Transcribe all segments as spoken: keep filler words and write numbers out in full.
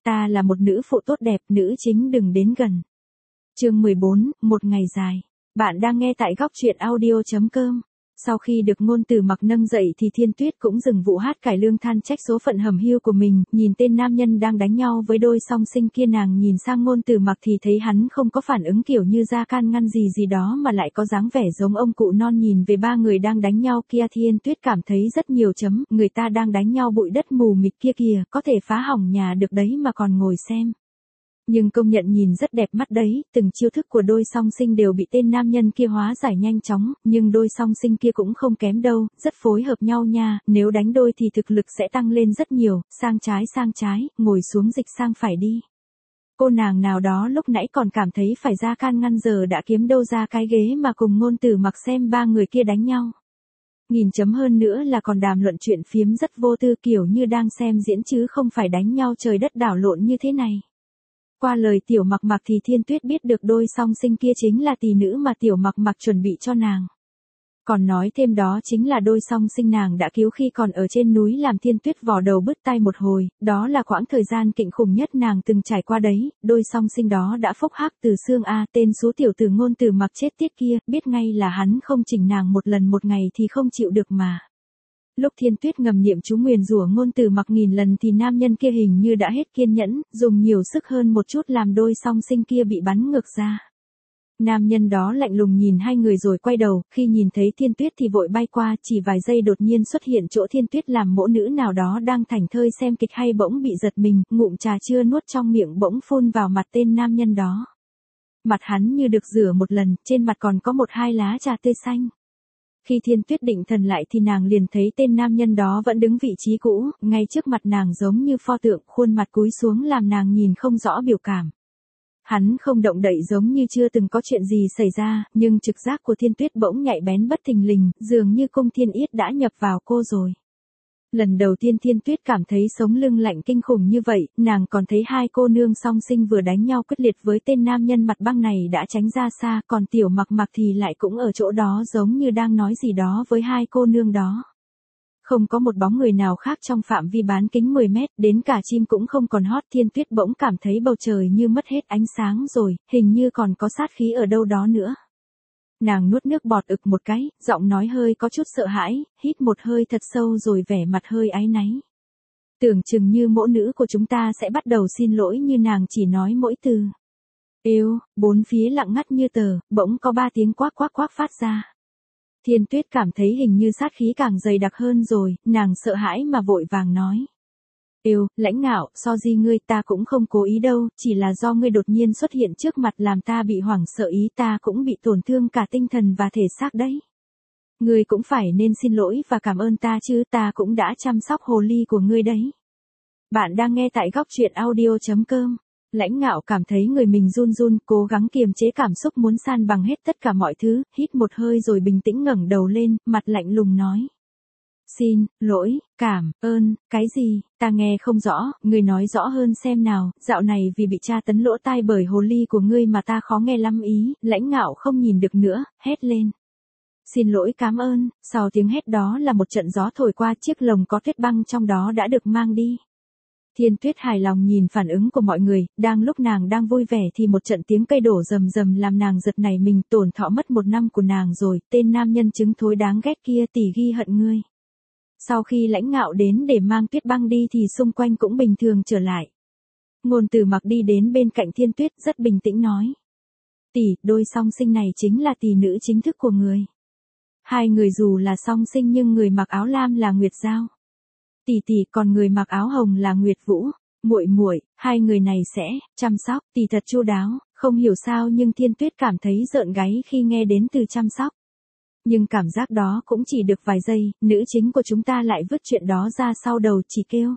ta là một nữ phụ tốt đẹp, nữ chính đừng đến gần. Chương mười bốn, một ngày dài. Bạn đang nghe tại góc truyện audio chấm com. Sau khi được Ngôn Tử Mặc nâng dậy thì Thiên Tuyết cũng dừng vụ hát cải lương than trách số phận hầm hiu của mình, nhìn tên nam nhân đang đánh nhau với đôi song sinh kia, nàng nhìn sang Ngôn Tử Mặc thì thấy hắn không có phản ứng kiểu như ra can ngăn gì gì đó mà lại có dáng vẻ giống ông cụ non nhìn về ba người đang đánh nhau kia. Thiên Tuyết cảm thấy rất nhiều chấm, người ta đang đánh nhau bụi đất mù mịt kia kìa, có thể phá hỏng nhà được đấy mà còn ngồi xem. Nhưng công nhận nhìn rất đẹp mắt đấy, từng chiêu thức của đôi song sinh đều bị tên nam nhân kia hóa giải nhanh chóng, nhưng đôi song sinh kia cũng không kém đâu, rất phối hợp nhau nha, nếu đánh đôi thì thực lực sẽ tăng lên rất nhiều, sang trái sang trái, ngồi xuống dịch sang phải đi. Cô nàng nào đó lúc nãy còn cảm thấy phải ra can ngăn giờ đã kiếm đâu ra cái ghế mà cùng Ngôn Tử Mặc xem ba người kia đánh nhau. Nghìn chấm hơn nữa là còn đàm luận chuyện phiếm rất vô tư kiểu như đang xem diễn chứ không phải đánh nhau trời đất đảo lộn như thế này. Qua lời Tiểu Mặc Mặc thì Thiên Tuyết biết được đôi song sinh kia chính là tỷ nữ mà Tiểu Mặc Mặc chuẩn bị cho nàng. Còn nói thêm đó chính là đôi song sinh nàng đã cứu khi còn ở trên núi làm Thiên Tuyết vò đầu bứt tai một hồi, đó là quãng thời gian kinh khủng nhất nàng từng trải qua đấy, đôi song sinh đó đã phốc hác từ xương a, tên số tiểu tử Ngôn Tử Mặc chết tiết kia, biết ngay là hắn không chỉnh nàng một lần một ngày thì không chịu được mà. Lúc Thiên Tuyết ngầm niệm chú nguyền rủa Ngôn Tử Mặc nghìn lần thì nam nhân kia hình như đã hết kiên nhẫn, dùng nhiều sức hơn một chút làm đôi song sinh kia bị bắn ngược ra. Nam nhân đó lạnh lùng nhìn hai người rồi quay đầu, khi nhìn thấy Thiên Tuyết thì vội bay qua, chỉ vài giây đột nhiên xuất hiện chỗ Thiên Tuyết làm mỗ nữ nào đó đang thảnh thơi xem kịch hay bỗng bị giật mình, ngụm trà chưa nuốt trong miệng bỗng phun vào mặt tên nam nhân đó. Mặt hắn như được rửa một lần, trên mặt còn có một hai lá trà tươi xanh. Khi Thiên Tuyết định thần lại thì nàng liền thấy tên nam nhân đó vẫn đứng vị trí cũ, ngay trước mặt nàng giống như pho tượng, khuôn mặt cúi xuống làm nàng nhìn không rõ biểu cảm. Hắn không động đậy giống như chưa từng có chuyện gì xảy ra, nhưng trực giác của Thiên Tuyết bỗng nhạy bén bất thình lình, dường như cung thiên yết đã nhập vào cô rồi. Lần đầu tiên Thiên Tuyết cảm thấy sống lưng lạnh kinh khủng như vậy, nàng còn thấy hai cô nương song sinh vừa đánh nhau quyết liệt với tên nam nhân mặt băng này đã tránh ra xa, còn Tiểu Mặc Mặc thì lại cũng ở chỗ đó giống như đang nói gì đó với hai cô nương đó. Không có một bóng người nào khác trong phạm vi bán kính mười mét, đến cả chim cũng không còn hót. Thiên Tuyết bỗng cảm thấy bầu trời như mất hết ánh sáng rồi, hình như còn có sát khí ở đâu đó nữa. Nàng nuốt nước bọt ực một cái, giọng nói hơi có chút sợ hãi, hít một hơi thật sâu rồi vẻ mặt hơi áy náy. Tưởng chừng như mỗ nữ của chúng ta sẽ bắt đầu xin lỗi như nàng chỉ nói mỗi từ. Êu, bốn phía lặng ngắt như tờ, bỗng có ba tiếng quát quát quát phát ra. Thiên Tuyết cảm thấy hình như sát khí càng dày đặc hơn rồi, nàng sợ hãi mà vội vàng nói. Êu, lãnh ngạo, so di ngươi ta cũng không cố ý đâu, chỉ là do ngươi đột nhiên xuất hiện trước mặt làm ta bị hoảng sợ, ý ta cũng bị tổn thương cả tinh thần và thể xác đấy. Ngươi cũng phải nên xin lỗi và cảm ơn ta chứ, ta cũng đã chăm sóc hồ ly của ngươi đấy. Bạn đang nghe tại góc truyện audio chấm com. Lãnh ngạo cảm thấy người mình run run, cố gắng kiềm chế cảm xúc muốn san bằng hết tất cả mọi thứ, hít một hơi rồi bình tĩnh ngẩng đầu lên, mặt lạnh lùng nói. Xin, lỗi, cảm, ơn, cái gì, ta nghe không rõ, ngươi nói rõ hơn xem nào, dạo này vì bị tra tấn lỗ tai bởi hồ ly của ngươi mà ta khó nghe lắm ý, lãnh ngạo không nhìn được nữa, hét lên. Xin lỗi cảm ơn, sau tiếng hét đó là một trận gió thổi qua, chiếc lồng có tuyết băng trong đó đã được mang đi. Thiên Tuyết hài lòng nhìn phản ứng của mọi người, đang lúc nàng đang vui vẻ thì một trận tiếng cây đổ rầm rầm làm nàng giật nảy mình, tổn thọ mất một năm của nàng rồi, tên nam nhân trứng thối đáng ghét kia tỉ ghi hận ngươi. Sau khi lãnh ngạo đến để mang tuyết băng đi thì xung quanh cũng bình thường trở lại. Ngôn Tử Mặc đi đến bên cạnh Thiên Tuyết rất bình tĩnh nói. Tỷ, đôi song sinh này chính là tỷ nữ chính thức của người. Hai người dù là song sinh nhưng người mặc áo lam là Nguyệt Giao. Tỷ tỷ, còn người mặc áo hồng là Nguyệt Vũ. Muội muội, hai người này sẽ chăm sóc tỷ thật chu đáo, không hiểu sao nhưng Thiên Tuyết cảm thấy rợn gáy khi nghe đến từ chăm sóc. Nhưng cảm giác đó cũng chỉ được vài giây, nữ chính của chúng ta lại vứt chuyện đó ra sau đầu chỉ kêu.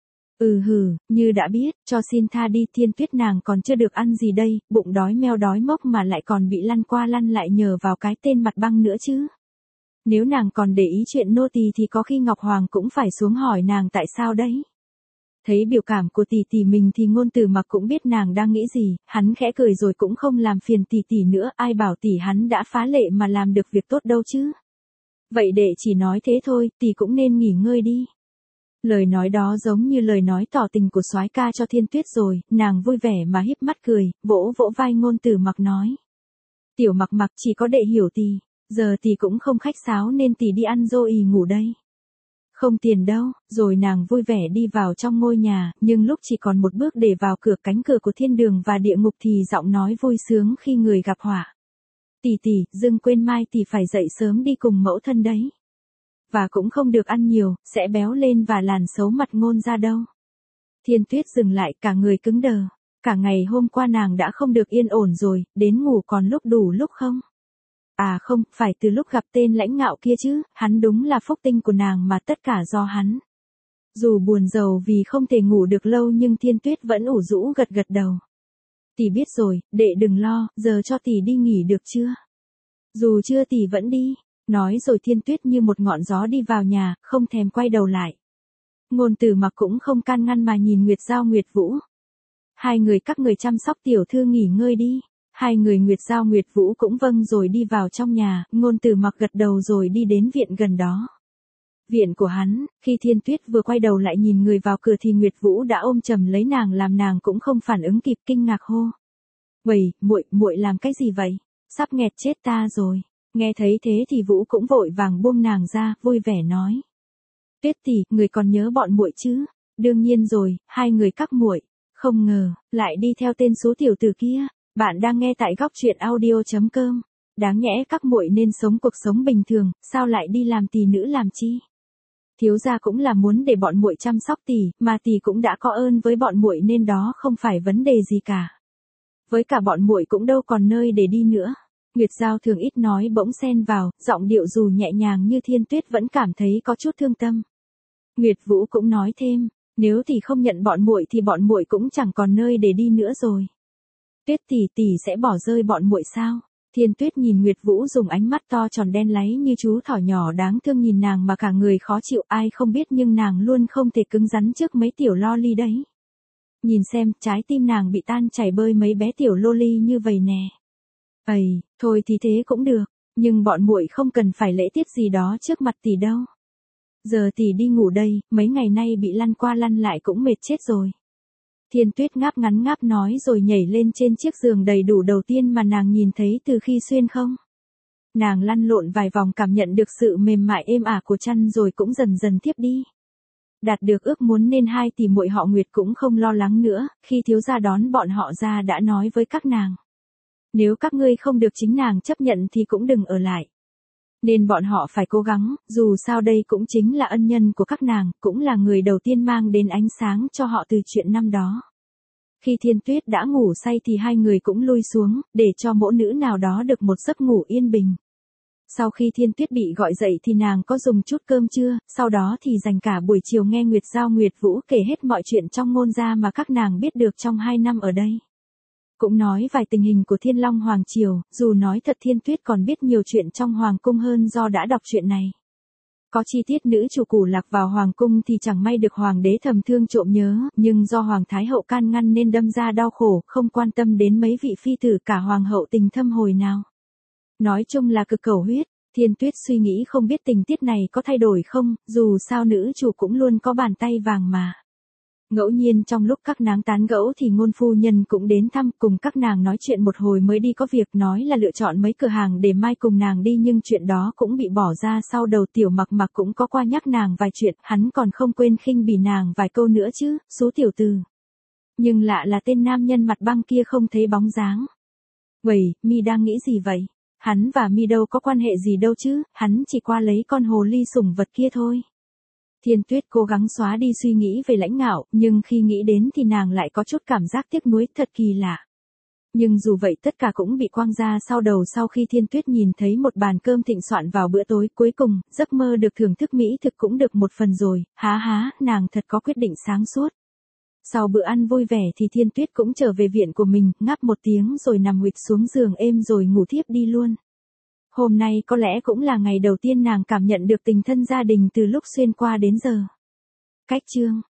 Ừ hừ, như đã biết, cho xin tha đi. Thiên Tuyết nàng còn chưa được ăn gì đây, bụng đói meo đói mốc mà lại còn bị lăn qua lăn lại nhờ vào cái tên mặt băng nữa chứ. Nếu nàng còn để ý chuyện nô tỳ thì có khi Ngọc Hoàng cũng phải xuống hỏi nàng tại sao đấy. Thấy biểu cảm của tỷ tỷ mình thì Ngôn Tử Mặc cũng biết nàng đang nghĩ gì, hắn khẽ cười rồi cũng không làm phiền tỷ tỷ nữa, ai bảo tỷ hắn đã phá lệ mà làm được việc tốt đâu chứ. Vậy để chỉ nói thế thôi, tỷ cũng nên nghỉ ngơi đi. Lời nói đó giống như lời nói tỏ tình của soái ca cho Thiên Tuyết rồi, nàng vui vẻ mà híp mắt cười, vỗ vỗ vai Ngôn Tử Mặc nói. Tiểu Mặc Mặc, chỉ có đệ hiểu tỷ, giờ tỷ cũng không khách sáo nên tỷ đi ăn dô ì ngủ đây. Không tiền đâu, rồi nàng vui vẻ đi vào trong ngôi nhà, nhưng lúc chỉ còn một bước để vào cửa cánh cửa của thiên đường và địa ngục thì giọng nói vui sướng khi người gặp họa. Tỷ tỷ, dưng quên mai tỷ phải dậy sớm đi cùng mẫu thân đấy. Và cũng không được ăn nhiều, sẽ béo lên và làn xấu mặt Ngôn ra đâu. Thiên Tuyết dừng lại, cả người cứng đờ. Cả ngày hôm qua nàng đã không được yên ổn rồi, đến ngủ còn lúc đủ lúc không? À không, phải từ lúc gặp tên lãnh ngạo kia chứ, hắn đúng là phúc tinh của nàng mà tất cả do hắn. Dù buồn rầu vì không thể ngủ được lâu nhưng Thiên Tuyết vẫn ủ rũ gật gật đầu. Tỷ biết rồi, đệ đừng lo, giờ cho tỷ đi nghỉ được chưa? Dù chưa tỷ vẫn đi. Nói rồi Thiên Tuyết như một ngọn gió đi vào nhà, không thèm quay đầu lại. Ngôn Tử Mặc cũng không can ngăn mà nhìn Nguyệt Giao Nguyệt Vũ. Hai người các người chăm sóc tiểu thư nghỉ ngơi đi. Hai người Nguyệt Giao Nguyệt Vũ cũng vâng rồi đi vào trong nhà, Ngôn Tử Mặc gật đầu rồi đi đến viện gần đó. Viện của hắn, khi Thiên Tuyết vừa quay đầu lại nhìn người vào cửa thì Nguyệt Vũ đã ôm chầm lấy nàng làm nàng cũng không phản ứng kịp, kinh ngạc hô. Uầy, muội, muội làm cái gì vậy? Sắp nghẹt chết ta rồi. Nghe thấy thế thì Vũ cũng vội vàng buông nàng ra, vui vẻ nói. Tuyết tỷ, người còn nhớ bọn muội chứ? Đương nhiên rồi, hai người các muội. Không ngờ, lại đi theo tên số tiểu tử kia. Bạn đang nghe tại góc truyện audio chấm com. Đáng nhẽ các muội nên sống cuộc sống bình thường, sao lại đi làm tỳ nữ làm chi? Thiếu gia cũng là muốn để bọn muội chăm sóc tỷ, mà tỷ cũng đã có ơn với bọn muội nên đó không phải vấn đề gì cả. Với cả bọn muội cũng đâu còn nơi để đi nữa. Nguyệt Giao thường ít nói bỗng xen vào, giọng điệu dù nhẹ nhàng như Thiên Tuyết vẫn cảm thấy có chút thương tâm. Nguyệt Vũ cũng nói thêm, nếu tỷ không nhận bọn muội thì bọn muội cũng chẳng còn nơi để đi nữa rồi. Tuyết tỷ, tỷ sẽ bỏ rơi bọn muội sao? Thiên Tuyết nhìn Nguyệt Vũ dùng ánh mắt to tròn đen láy như chú thỏ nhỏ đáng thương nhìn nàng mà cả người khó chịu, ai không biết nhưng nàng luôn không thể cứng rắn trước mấy tiểu loli đấy. Nhìn xem, trái tim nàng bị tan chảy bơi mấy bé tiểu loli như vậy nè. Ây, thôi thì thế cũng được, nhưng bọn muội không cần phải lễ tiết gì đó trước mặt tỷ đâu. Giờ tỷ đi ngủ đây, mấy ngày nay bị lăn qua lăn lại cũng mệt chết rồi. Thiên Tuyết ngáp ngắn ngáp nói rồi nhảy lên trên chiếc giường đầy đủ đầu tiên mà nàng nhìn thấy từ khi xuyên không. Nàng lăn lộn vài vòng cảm nhận được sự mềm mại êm ả của chăn rồi cũng dần dần thiếp đi. Đạt được ước muốn nên hai tỷ muội họ Nguyệt cũng không lo lắng nữa, khi thiếu gia đón bọn họ ra đã nói với các nàng. Nếu các ngươi không được chính nàng chấp nhận thì cũng đừng ở lại. Nên bọn họ phải cố gắng, dù sao đây cũng chính là ân nhân của các nàng, cũng là người đầu tiên mang đến ánh sáng cho họ từ chuyện năm đó. Khi Thiên Tuyết đã ngủ say thì hai người cũng lui xuống, để cho mỗ nữ nào đó được một giấc ngủ yên bình. Sau khi Thiên Tuyết bị gọi dậy thì nàng có dùng chút cơm trưa, sau đó thì dành cả buổi chiều nghe Nguyệt Giao Nguyệt Vũ kể hết mọi chuyện trong Ngôn gia mà các nàng biết được trong hai năm ở đây. Cũng nói vài tình hình của Thiên Long Hoàng Triều, dù nói thật Thiên Tuyết còn biết nhiều chuyện trong Hoàng Cung hơn do đã đọc chuyện này. Có chi tiết nữ chủ củ lạc vào Hoàng Cung thì chẳng may được Hoàng đế thầm thương trộm nhớ, nhưng do Hoàng Thái Hậu can ngăn nên đâm ra đau khổ, không quan tâm đến mấy vị phi tử cả Hoàng hậu tình thâm hồi nào. Nói chung là cực cầu huyết, Thiên Tuyết suy nghĩ không biết tình tiết này có thay đổi không, dù sao nữ chủ cũng luôn có bàn tay vàng mà. Ngẫu nhiên trong lúc các nàng tán gẫu thì Ngôn phu nhân cũng đến thăm, cùng các nàng nói chuyện một hồi mới đi, có việc nói là lựa chọn mấy cửa hàng để mai cùng nàng đi nhưng chuyện đó cũng bị bỏ ra sau đầu. Tiểu Mặc Mặc cũng có qua nhắc nàng vài chuyện, hắn còn không quên khinh bỉ nàng vài câu nữa chứ, số tiểu tử. Nhưng lạ là tên nam nhân mặt băng kia không thấy bóng dáng. Vậy, mi đang nghĩ gì vậy? Hắn và mi đâu có quan hệ gì đâu chứ, hắn chỉ qua lấy con hồ ly sủng vật kia thôi. Thiên Tuyết cố gắng xóa đi suy nghĩ về lãnh ngạo, nhưng khi nghĩ đến thì nàng lại có chút cảm giác tiếc nuối, thật kỳ lạ. Nhưng dù vậy tất cả cũng bị quăng ra sau đầu sau khi Thiên Tuyết nhìn thấy một bàn cơm thịnh soạn vào bữa tối, cuối cùng, giấc mơ được thưởng thức mỹ thực cũng được một phần rồi, há há, nàng thật có quyết định sáng suốt. Sau bữa ăn vui vẻ thì Thiên Tuyết cũng trở về viện của mình, ngáp một tiếng rồi nằm huỵch xuống giường êm rồi ngủ thiếp đi luôn. Hôm nay có lẽ cũng là ngày đầu tiên nàng cảm nhận được tình thân gia đình từ lúc xuyên qua đến giờ. Cách chương